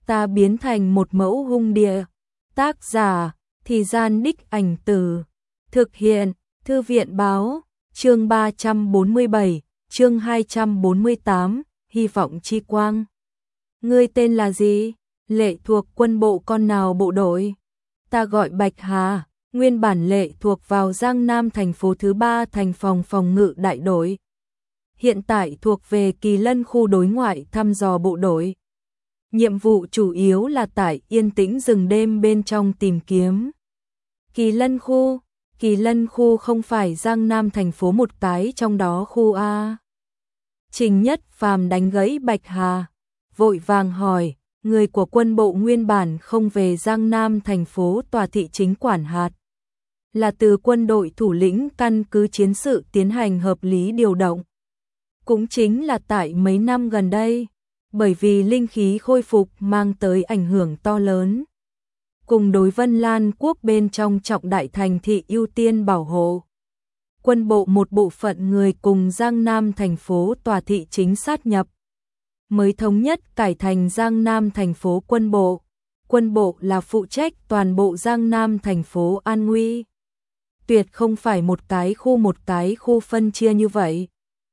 ta biến thành một mẫu hung địa. Tác giả, Thì Gian Đích Ảnh Từ. Thực hiện, Thư viện Báo, chương 347, chương 248, Hy vọng chi quang. Ngươi tên là gì? Lệ thuộc quân bộ con nào bộ đội? Ta gọi Bạch Hà, nguyên bản Lệ thuộc vào Giang Nam thành phố thứ 3 thành phòng ngự đại đội. Hiện tại thuộc về Kỳ Lân khu đối ngoại thăm dò bộ đội. Nhiệm vụ chủ yếu là tại yên tĩnh rừng đêm bên trong tìm kiếm. Kỳ Lân khu không phải Giang Nam thành phố một cái trong đó khu A. Trình Nhất Phàm đánh gãy Bạch Hà, vội vàng hỏi, người của quân bộ nguyên bản không về Giang Nam thành phố tòa thị chính quản hạt. Là từ quân đội thủ lĩnh căn cứ chiến sự tiến hành hợp lý điều động. Cũng chính là tại mấy năm gần đây, bởi vì linh khí khôi phục mang tới ảnh hưởng to lớn. Cùng đối Vân Lan quốc bên trong trọng đại thành thị ưu tiên bảo hộ. Quân bộ một bộ phận người cùng Giang Nam thành phố tòa thị chính sát nhập. Mới thống nhất cải thành Giang Nam thành phố quân bộ. Quân bộ là phụ trách toàn bộ Giang Nam thành phố an nguy. Tuyệt không phải một cái khu phân chia như vậy.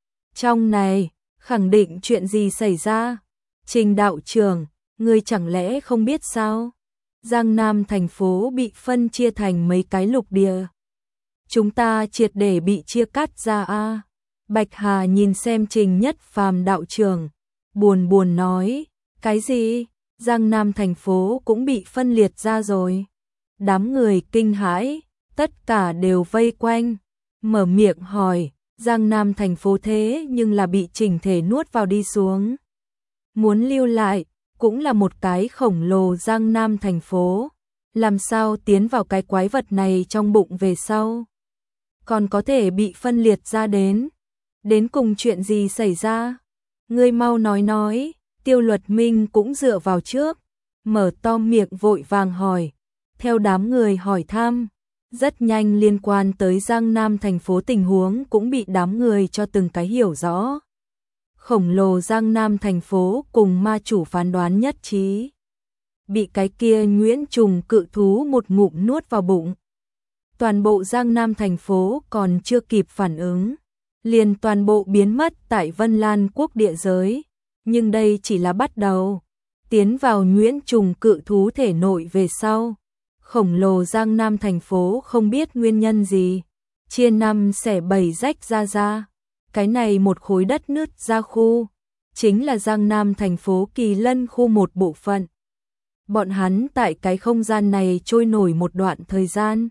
Trong này, khẳng định chuyện gì xảy ra? Trình đạo trưởng, ngươi chẳng lẽ không biết sao? Giang Nam thành phố bị phân chia thành mấy cái lục địa. Chúng ta triệt để bị chia cắt ra a. Bạch Hà nhìn xem Trình Nhất Phàm đạo trưởng, buồn nói, cái gì? Giang Nam thành phố cũng bị phân liệt ra rồi. Đám người kinh hãi, tất cả đều vây quanh, mở miệng hỏi, Giang Nam thành phố thế nhưng là bị chỉnh thể nuốt vào đi xuống. Muốn lưu lại, cũng là một cái khổng lồ Giang Nam thành phố. Làm sao tiến vào cái quái vật này trong bụng về sau? Còn có thể bị phân liệt ra đến. Đến cùng chuyện gì xảy ra? Ngươi mau nói, Tiêu Luật Minh cũng dựa vào trước. Mở to miệng vội vàng hỏi. Theo đám người hỏi thăm, rất nhanh liên quan tới Giang Nam thành phố tình huống cũng bị đám người cho từng cái hiểu rõ. Khổng lồ Giang Nam thành phố cùng ma chủ phán đoán nhất trí. Bị cái kia nhuyễn trùng cự thú một ngụm nuốt vào bụng. Toàn bộ Giang Nam thành phố còn chưa kịp phản ứng, liền toàn bộ biến mất tại Vân Lan quốc địa giới. Nhưng đây chỉ là bắt đầu. Tiến vào nhuyễn trùng cự thú thể nội về sau. Khổng lồ Giang Nam thành phố không biết nguyên nhân gì. Chia năm xẻ bảy rách ra. Cái này một khối đất nứt ra khu, chính là Giang Nam thành phố Kỳ Lân khu một bộ phận. Bọn hắn tại cái không gian này trôi nổi một đoạn thời gian.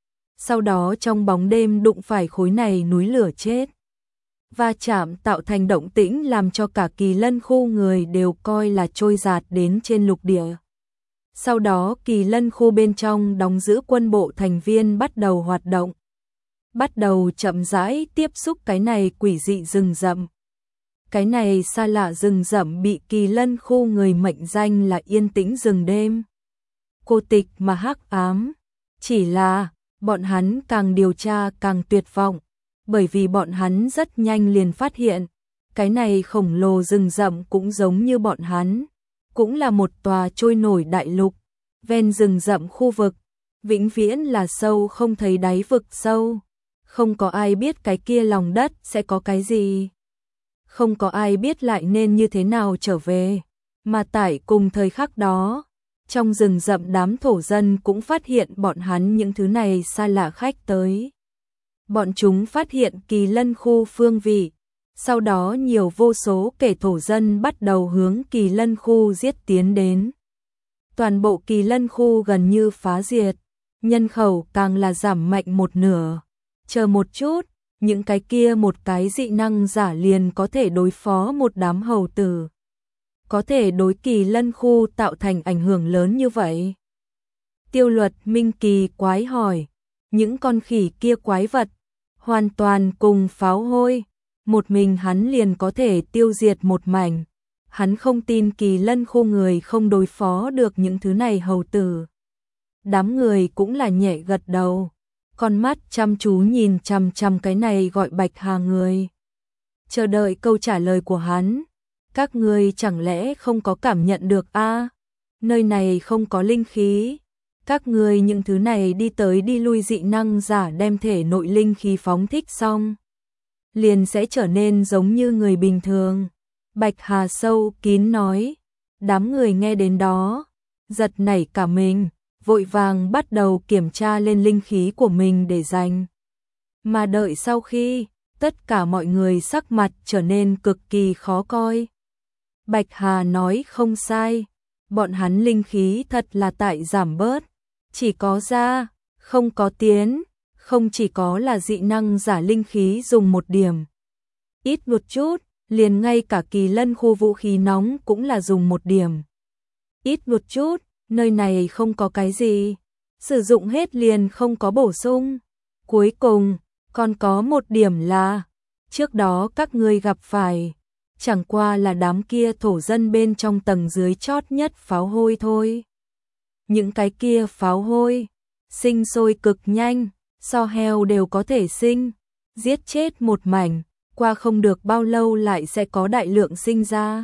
Sau đó trong bóng đêm đụng phải khối này núi lửa chết. Va chạm tạo thành động tĩnh làm cho cả Kỳ Lân khu người đều coi là trôi giạt đến trên lục địa. Sau đó Kỳ Lân khu bên trong đóng giữ quân bộ thành viên bắt đầu hoạt động. Bắt đầu chậm rãi tiếp xúc cái này quỷ dị rừng rậm. Cái này xa lạ rừng rậm bị Kỳ Lân khu người mệnh danh là yên tĩnh rừng đêm. Cô tịch mà hắc ám. Chỉ là, bọn hắn càng điều tra càng tuyệt vọng. Bởi vì bọn hắn rất nhanh liền phát hiện, cái này khổng lồ rừng rậm cũng giống như bọn hắn. Cũng là một tòa trôi nổi đại lục. Ven rừng rậm khu vực, vĩnh viễn là sâu không thấy đáy vực sâu. Không có ai biết cái kia lòng đất sẽ có cái gì. Không có ai biết lại nên như thế nào trở về. Mà tại cùng thời khắc đó, trong rừng rậm đám thổ dân cũng phát hiện bọn hắn những thứ này xa lạ khách tới. Bọn chúng phát hiện Kỳ Lân khu phương vị. Sau đó nhiều vô số kẻ thổ dân bắt đầu hướng Kỳ Lân khu giết tiến đến. Toàn bộ Kỳ Lân khu gần như phá diệt. Nhân khẩu càng là giảm mạnh một nửa. Chờ một chút, những cái kia một cái dị năng giả liền có thể đối phó một đám hầu tử. Có thể đối Kỳ Lân khu tạo thành ảnh hưởng lớn như vậy. Tiêu Luật Minh kỳ quái hỏi, những con khỉ kia quái vật, hoàn toàn cùng pháo hôi, một mình hắn liền có thể tiêu diệt một mảnh. Hắn không tin Kỳ Lân khu người không đối phó được những thứ này hầu tử. Đám người cũng là nhẹ gật đầu. Con mắt chăm chú nhìn chằm cái này gọi Bạch Hà người. Chờ đợi câu trả lời của hắn. Các ngươi chẳng lẽ không có cảm nhận được a? nơi này không có linh khí. Các ngươi những thứ này đi tới đi lui dị năng giả đem thể nội linh khí phóng thích xong, liền sẽ trở nên giống như người bình thường. Bạch Hà sâu kín nói. Đám người nghe đến đó, giật nảy cả mình, vội vàng bắt đầu kiểm tra lên linh khí của mình để dành. Mà đợi sau khi, tất cả mọi người sắc mặt trở nên cực kỳ khó coi. Bạch Hà nói không sai, bọn hắn linh khí thật là tại giảm bớt, chỉ có ra, không có tiến, không chỉ có là dị năng giả linh khí dùng một điểm. Ít một chút, liền ngay cả kỳ lân khu vũ khí nóng cũng là dùng một điểm. Ít một chút, nơi này không có cái gì, sử dụng hết liền không có bổ sung. Cuối cùng, còn có một điểm là, trước đó các ngươi gặp phải, chẳng qua là đám kia thổ dân bên trong tầng dưới chót nhất pháo hôi thôi. Những cái kia pháo hôi, sinh sôi cực nhanh, so heo đều có thể sinh, giết chết một mảnh, qua không được bao lâu lại sẽ có đại lượng sinh ra.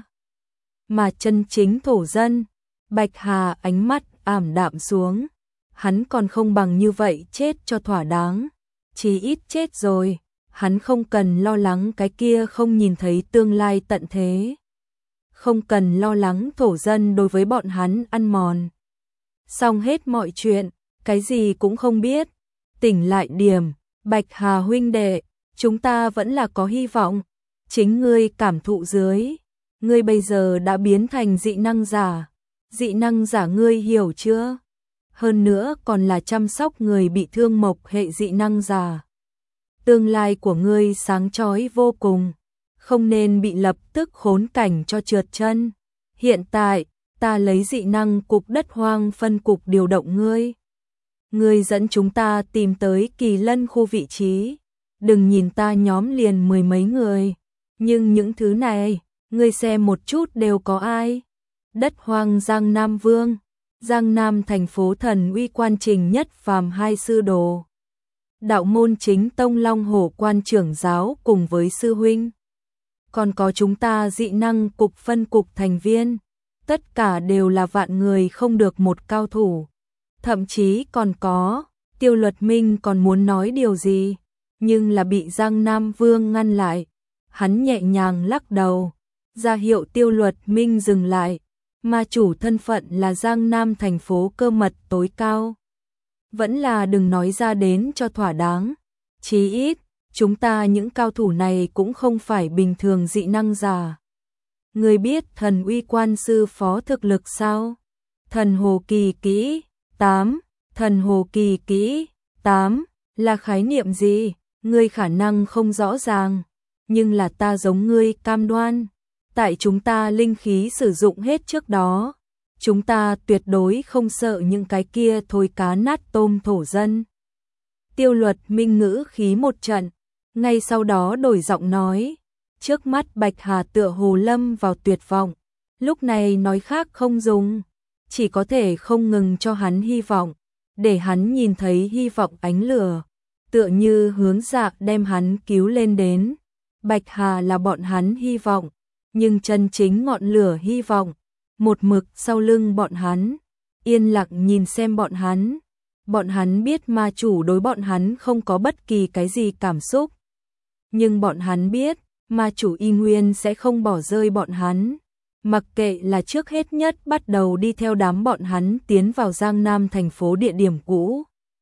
Mà chân chính thổ dân, Bạch Hà ánh mắt ảm đạm xuống, hắn còn không bằng như vậy chết cho thỏa đáng, chí ít chết rồi, hắn không cần lo lắng cái kia không nhìn thấy tương lai tận thế. Không cần lo lắng thổ dân đối với bọn hắn ăn mòn. Xong hết mọi chuyện, cái gì cũng không biết. Tỉnh lại điểm, Bạch Hà huynh đệ, chúng ta vẫn là có hy vọng. Chính ngươi cảm thụ dưới, ngươi bây giờ đã biến thành dị năng giả. Dị năng giả ngươi hiểu chưa? Hơn nữa còn là chăm sóc người bị thương mộc hệ dị năng giả. Tương lai của ngươi sáng chói vô cùng, không nên bị lập tức khốn cảnh cho trượt chân. Hiện tại, ta lấy dị năng cục đất hoang phân cục điều động ngươi. Ngươi dẫn chúng ta tìm tới kỳ lân khu vị trí. Đừng nhìn ta nhóm liền mười mấy người, nhưng những thứ này, ngươi xem một chút đều có ai. Đất hoang Giang Nam Vương, Giang Nam thành phố thần uy quan Trình Nhất Phàm hai sư đồ. Đạo môn chính tông Long Hổ quan trưởng giáo cùng với sư huynh. Còn có chúng ta dị năng cục phân cục thành viên, tất cả đều là vạn người không được một cao thủ. Thậm chí còn có, Tiêu Luật Minh còn muốn nói điều gì, nhưng là bị Giang Nam Vương ngăn lại. Hắn nhẹ nhàng lắc đầu, ra hiệu Tiêu Luật Minh dừng lại, mà chủ thân phận là Giang Nam thành phố cơ mật tối cao. Vẫn là đừng nói ra đến cho thỏa đáng, chí ít, chúng ta những cao thủ này cũng không phải bình thường dị năng giả. Người biết thần uy quan sư phó thực lực sao? Thần hồ kỳ kỹ 8, thần hồ kỳ kỹ 8 là khái niệm gì? Ngươi khả năng không rõ ràng, nhưng là ta giống ngươi cam đoan. Tại chúng ta linh khí sử dụng hết trước đó, chúng ta tuyệt đối không sợ những cái kia thối cá nát tôm thổ dân. Tiêu Luật Minh ngữ khí một trận, ngay sau đó đổi giọng nói, trước mắt Bạch Hà tựa hồ lâm vào tuyệt vọng, lúc này nói khác không dùng, chỉ có thể không ngừng cho hắn hy vọng, để hắn nhìn thấy hy vọng ánh lửa, tựa như hướng dạ đem hắn cứu lên đến. Bạch Hà là bọn hắn hy vọng, nhưng chân chính ngọn lửa hy vọng, một mực sau lưng bọn hắn, yên lặng nhìn xem bọn hắn. Bọn hắn biết ma chủ đối bọn hắn không có bất kỳ cái gì cảm xúc. Nhưng bọn hắn biết, ma chủ y nguyên sẽ không bỏ rơi bọn hắn. Mặc kệ là trước hết nhất bắt đầu đi theo đám bọn hắn tiến vào Giang Nam thành phố địa điểm cũ.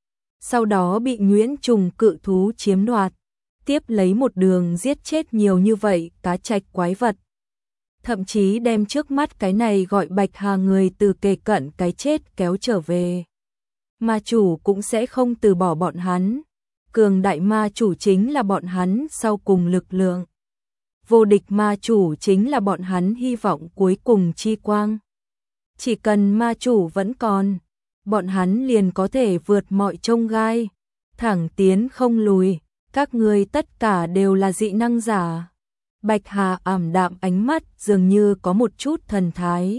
Sau đó bị Nguyễn Trùng cự thú chiếm đoạt, tiếp lấy một đường giết chết nhiều như vậy cá trạch quái vật. Thậm chí đem trước mắt cái này gọi Bạch Hà người từ kề cận cái chết kéo trở về. Ma chủ cũng sẽ không từ bỏ bọn hắn. Cường đại ma chủ chính là bọn hắn sau cùng lực lượng. Vô địch ma chủ chính là bọn hắn hy vọng cuối cùng chi quang. Chỉ cần ma chủ vẫn còn, bọn hắn liền có thể vượt mọi chông gai, thẳng tiến không lùi. Các ngươi tất cả đều là dị năng giả. Bạch Hà ảm đạm ánh mắt dường như có một chút thần thái.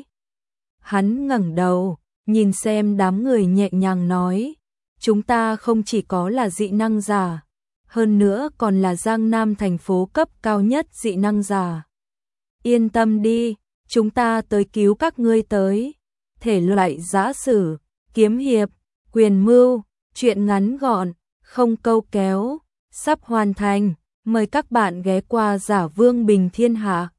Hắn ngẩng đầu, nhìn xem đám người nhẹ nhàng nói, chúng ta không chỉ có là dị năng giả, hơn nữa còn là Giang Nam thành phố cấp cao nhất dị năng giả. Yên tâm đi, chúng ta tới cứu các ngươi tới. thể loại giã sử, kiếm hiệp, quyền mưu, truyện ngắn gọn, không câu kéo, sắp hoàn thành. Mời các bạn ghé qua Giả Vương Bình Thiên Hạ.